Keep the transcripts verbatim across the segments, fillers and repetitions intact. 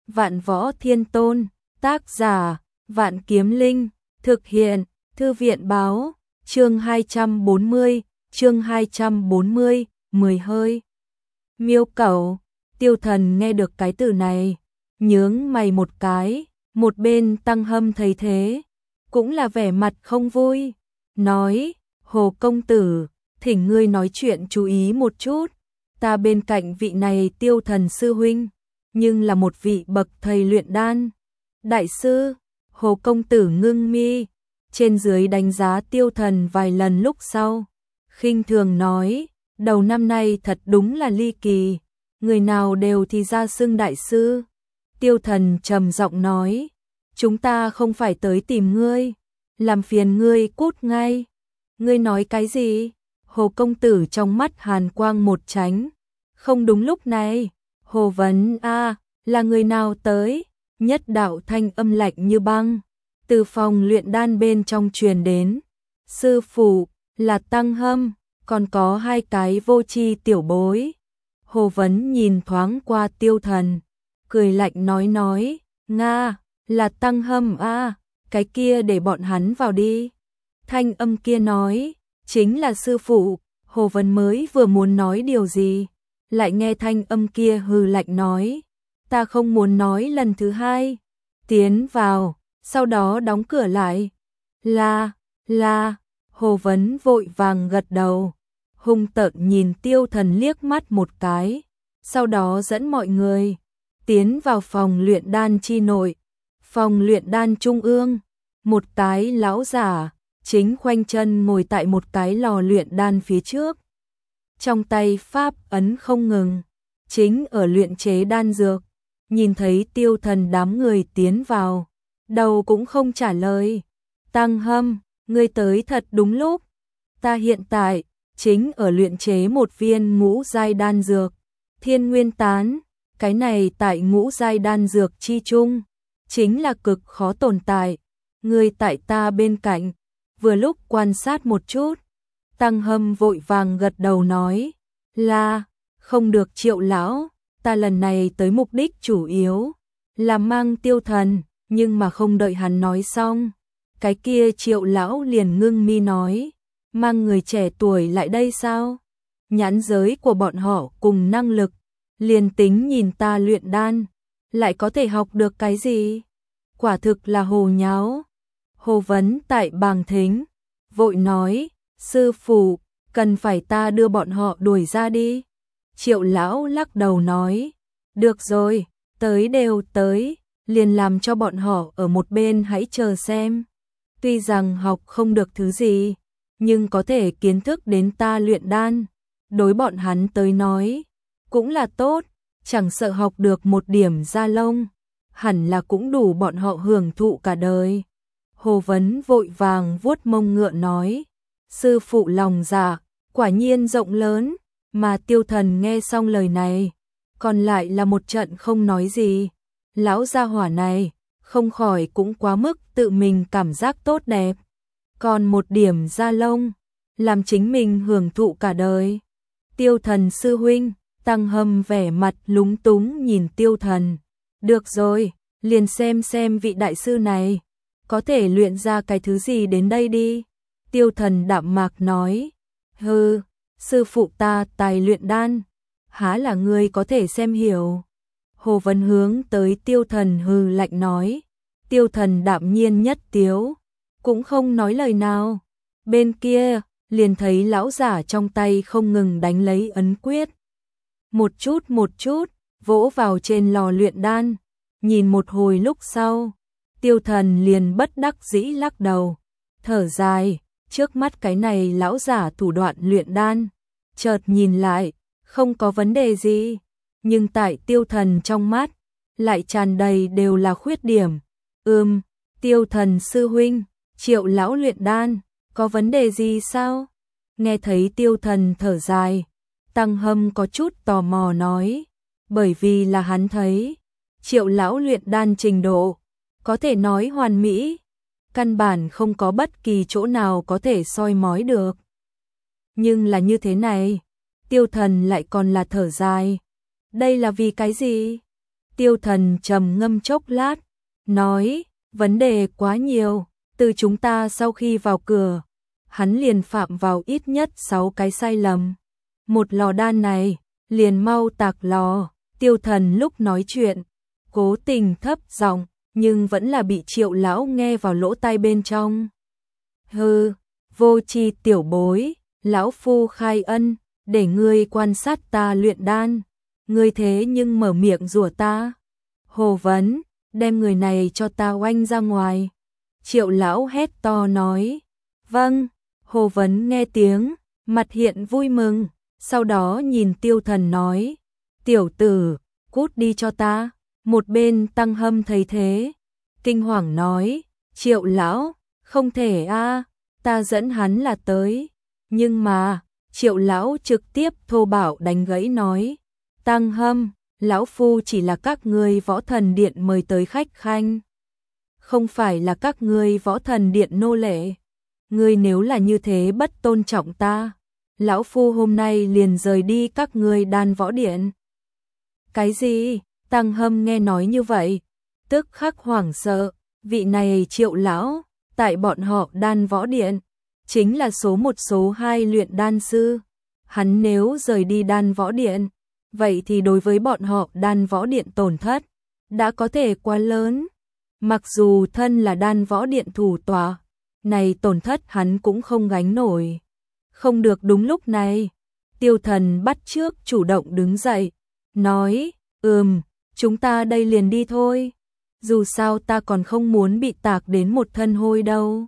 Vạn Võ Thiên Tôn, tác giả, Vạn Kiếm Linh, thực hiện, Thư viện báo, chương hai trăm bốn mươi, chương hai trăm bốn mươi, mười hơi. Miêu Cẩu, Tiêu Thần nghe được cái từ này, nhướng mày một cái, một bên Tăng Hâm thấy thế, cũng là vẻ mặt không vui, nói, Hồ công tử, thỉnh ngươi nói chuyện chú ý một chút, ta bên cạnh vị này Tiêu Thần sư huynh, nhưng là một vị bậc thầy luyện đan. Đại sư, Hồ công tử ngưng mi, trên dưới đánh giá Tiêu Thần vài lần lúc sau, khinh thường nói, đầu năm nay thật đúng là ly kỳ, người nào đều thì ra xưng đại sư. Tiêu Thần trầm giọng nói, chúng ta không phải tới tìm ngươi, làm phiền ngươi cút ngay. Ngươi nói cái gì? Hồ công tử trong mắt hàn quang một tránh. Không đúng lúc này, Hồ vấn a, là người nào tới? Nhất đạo thanh âm lạnh như băng, từ phòng luyện đan bên trong truyền đến. Sư phụ, là Tăng Hâm, còn có hai cái vô tri tiểu bối. Hồ vấn nhìn thoáng qua Tiêu Thần, cười lạnh nói nói, Nga, là Tăng Hâm a, cái kia để bọn hắn vào đi. Thanh âm kia nói, chính là sư phụ. Hồ vấn mới vừa muốn nói điều gì, lại nghe thanh âm kia hừ lạnh nói, ta không muốn nói lần thứ hai. Tiến vào, sau đó đóng cửa lại. Là, là, Hồ vấn vội vàng gật đầu, hung tợn nhìn Tiêu Thần liếc mắt một cái, sau đó dẫn mọi người tiến vào phòng luyện đan chi nội. Phòng luyện đan trung ương, một cái lão giả chính khoanh chân ngồi tại một cái lò luyện đan phía trước, trong tay pháp ấn không ngừng, chính ở luyện chế đan dược. Nhìn thấy Tiêu Thần đám người tiến vào, đầu cũng không trả lời. Tăng Hâm, ngươi tới thật đúng lúc, ta hiện tại chính ở luyện chế một viên ngũ giai đan dược, Thiên Nguyên Tán, cái này tại ngũ giai đan dược chi chung, chính là cực khó tồn tại. Ngươi tại ta bên cạnh, vừa lúc quan sát một chút. Tăng Hâm vội vàng gật đầu nói, là, không được Triệu lão, ta lần này tới mục đích chủ yếu là mang Tiêu Thần, nhưng mà không đợi hắn nói xong, cái kia Triệu lão liền ngưng mi nói, mang người trẻ tuổi lại đây sao? Nhãn giới của bọn họ cùng năng lực, liền tính nhìn ta luyện đan, lại có thể học được cái gì? Quả thực là hồ nháo. Hồ vấn tại bàng thính, vội nói, sư phụ, cần phải ta đưa bọn họ đuổi ra đi. Triệu lão lắc đầu nói, được rồi, tới đều tới, liền làm cho bọn họ ở một bên hãy chờ xem. Tuy rằng học không được thứ gì, nhưng có thể kiến thức đến ta luyện đan, đối bọn hắn tới nói, cũng là tốt, chẳng sợ học được một điểm da lông, hẳn là cũng đủ bọn họ hưởng thụ cả đời. Hồ vấn vội vàng vuốt mông ngựa nói, sư phụ lòng dạ, quả nhiên rộng lớn. Mà Tiêu Thần nghe xong lời này, còn lại là một trận không nói gì. Lão gia hỏa này, không khỏi cũng quá mức tự mình cảm giác tốt đẹp. Còn một điểm da lông, làm chính mình hưởng thụ cả đời. Tiêu Thần sư huynh, Tăng Hâm vẻ mặt lúng túng nhìn Tiêu Thần. Được rồi, liền xem xem vị đại sư này có thể luyện ra cái thứ gì đến đây đi. Tiêu Thần đạm mạc nói, hừ, sư phụ ta tài luyện đan, há là ngươi có thể xem hiểu. Hồ vấn hướng tới Tiêu Thần hừ lạnh nói. Tiêu Thần đạm nhiên nhất tiếu, cũng không nói lời nào. Bên kia, liền thấy lão giả trong tay không ngừng đánh lấy ấn quyết. Một chút một chút, vỗ vào trên lò luyện đan. Nhìn một hồi lúc sau, Tiêu Thần liền bất đắc dĩ lắc đầu, thở dài, trước mắt cái này lão giả thủ đoạn luyện đan, chợt nhìn lại, không có vấn đề gì, nhưng tại Tiêu Thần trong mắt, lại tràn đầy đều là khuyết điểm. Ừm, Tiêu Thần sư huynh, Triệu lão luyện đan, có vấn đề gì sao? Nghe thấy Tiêu Thần thở dài, Tăng Hâm có chút tò mò nói, bởi vì là hắn thấy, Triệu lão luyện đan trình độ, có thể nói hoàn mỹ, căn bản không có bất kỳ chỗ nào có thể soi mói được. Nhưng là như thế này, Tiêu Thần lại còn là thở dài. Đây là vì cái gì? Tiêu Thần trầm ngâm chốc lát, nói, vấn đề quá nhiều, từ chúng ta sau khi vào cửa, hắn liền phạm vào ít nhất sáu cái sai lầm. Một lò đan này, liền mau tạc lò. Tiêu Thần lúc nói chuyện, cố tình thấp giọng, nhưng vẫn là bị Triệu lão nghe vào lỗ tai bên trong. Hừ, vô tri tiểu bối, lão phu khai ân, để ngươi quan sát ta luyện đan, ngươi thế nhưng mở miệng rủa ta. Hồ Vấn, đem người này cho ta oanh ra ngoài. Triệu lão hét to nói. Vâng. Hồ Vấn nghe tiếng, mặt hiện vui mừng, sau đó nhìn Tiêu Thần nói, tiểu tử, cút đi cho ta. Một bên Tăng Hâm thấy thế, kinh hoàng nói, Triệu lão, không thể a, ta dẫn hắn là tới. Nhưng mà, Triệu lão trực tiếp thô bạo đánh gãy nói, Tăng Hâm, lão phu chỉ là các ngươi Võ Thần Điện mời tới khách khanh, không phải là các ngươi Võ Thần Điện nô lệ. Ngươi nếu là như thế bất tôn trọng ta, lão phu hôm nay liền rời đi các ngươi Đan Võ Điện. Cái gì? Tăng Hâm nghe nói như vậy, tức khắc hoảng sợ, vị này Triệu lão, tại bọn họ Đan Võ Điện, chính là số một số hai luyện đan sư. Hắn nếu rời đi Đan Võ Điện, vậy thì đối với bọn họ Đan Võ Điện tổn thất đã có thể quá lớn. Mặc dù thân là Đan Võ Điện thủ tọa, này tổn thất hắn cũng không gánh nổi. Không được. Đúng lúc này, Tiêu Thần bắt trước chủ động đứng dậy, nói, ừm, chúng ta đây liền đi thôi. Dù sao ta còn không muốn bị tạc đến một thân hôi đâu.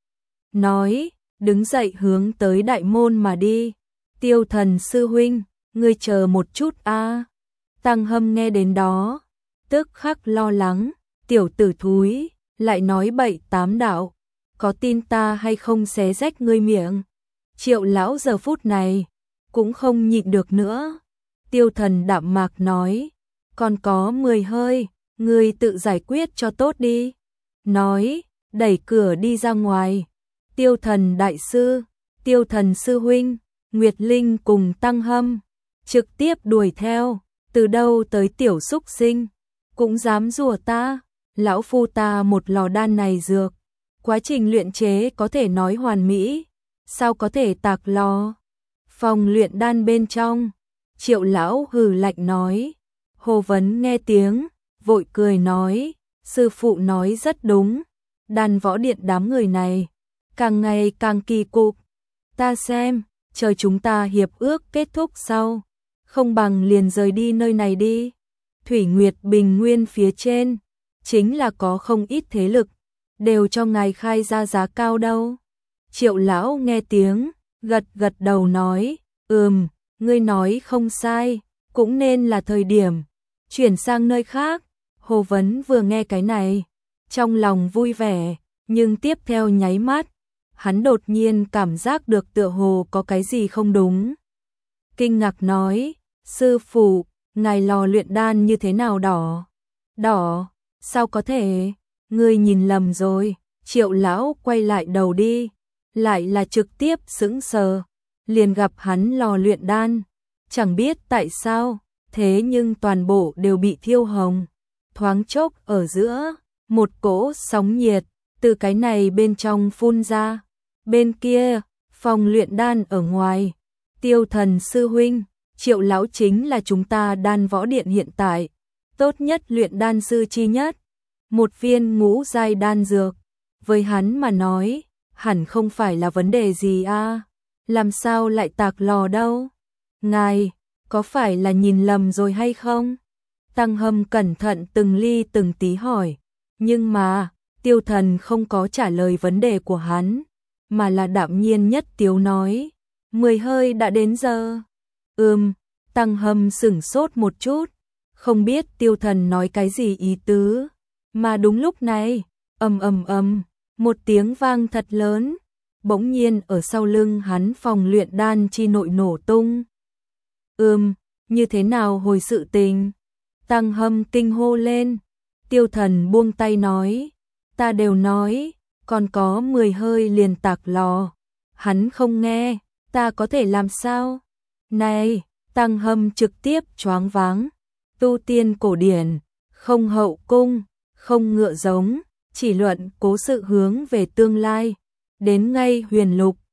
Nói, đứng dậy hướng tới đại môn mà đi. Tiêu Thần sư huynh, ngươi chờ một chút a. Tăng Hâm nghe đến đó, tức khắc lo lắng, tiểu tử thúi, lại nói bậy tám đạo, có tin ta hay không xé rách ngươi miệng. Triệu lão giờ phút này cũng không nhịn được nữa. Tiêu Thần đạm mạc nói, còn có mười hơi, ngươi tự giải quyết cho tốt đi. Nói, đẩy cửa đi ra ngoài. Tiêu Thần đại sư, Tiêu Thần sư huynh, Nguyệt Linh cùng Tăng Hâm trực tiếp đuổi theo. Từ đâu tới tiểu xúc sinh, cũng dám rủa ta. Lão phu ta một lò đan này dược, quá trình luyện chế có thể nói hoàn mỹ, sao có thể tạc lò. Phòng luyện đan bên trong, Triệu lão hừ lạnh nói. Hồ Vấn nghe tiếng, vội cười nói, sư phụ nói rất đúng, Đan Võ Điện đám người này càng ngày càng kỳ cục. Ta xem, chờ chúng ta hiệp ước kết thúc sau, không bằng liền rời đi nơi này đi. Thủy Nguyệt Bình Nguyên phía trên, chính là có không ít thế lực, đều cho ngài khai ra giá cao đâu. Triệu lão nghe tiếng, gật gật đầu nói, ừm, ngươi nói không sai, cũng nên là thời điểm chuyển sang nơi khác. Hồ Vấn vừa nghe cái này, trong lòng vui vẻ, nhưng tiếp theo nháy mắt, hắn đột nhiên cảm giác được tựa hồ có cái gì không đúng. Kinh ngạc nói, sư phụ, ngài lò luyện đan như thế nào đỏ? Đỏ, sao có thể? Ngươi nhìn lầm rồi. Triệu lão quay lại đầu đi, lại là trực tiếp sững sờ, liền gặp hắn lò luyện đan, chẳng biết tại sao, thế nhưng toàn bộ đều bị thiêu hồng. Thoáng chốc ở giữa, một cỗ sóng nhiệt từ cái này bên trong phun ra. Bên kia, phòng luyện đan ở ngoài, Tiêu Thần sư huynh, Triệu lão chính là chúng ta Đan Võ Điện hiện tại tốt nhất luyện đan sư chi nhất. Một viên ngũ giai đan dược, với hắn mà nói, hẳn không phải là vấn đề gì a. Làm sao lại tạc lò đâu? Ngài, có phải là nhìn lầm rồi hay không? Tăng Hâm cẩn thận từng ly từng tí hỏi, nhưng mà, Tiêu Thần không có trả lời vấn đề của hắn, mà là đạm nhiên nhất tiếu nói, mười hơi đã đến giờ. Ừm, Tăng Hâm sửng sốt một chút, không biết Tiêu Thần nói cái gì ý tứ. Mà đúng lúc này, ầm ầm ầm, một tiếng vang thật lớn, bỗng nhiên ở sau lưng hắn phòng luyện đan chi nội nổ tung. Ừm, như thế nào hồi sự tình? Tăng Hâm kinh hô lên. Tiêu Thần buông tay nói, ta đều nói, còn có mười hơi liền tạc lò. Hắn không nghe, ta có thể làm sao? Này, Tăng Hâm trực tiếp choáng váng. Tu tiên cổ điển, không hậu cung, không ngựa giống, chỉ luận cố sự hướng về tương lai. Đến ngay huyền lục,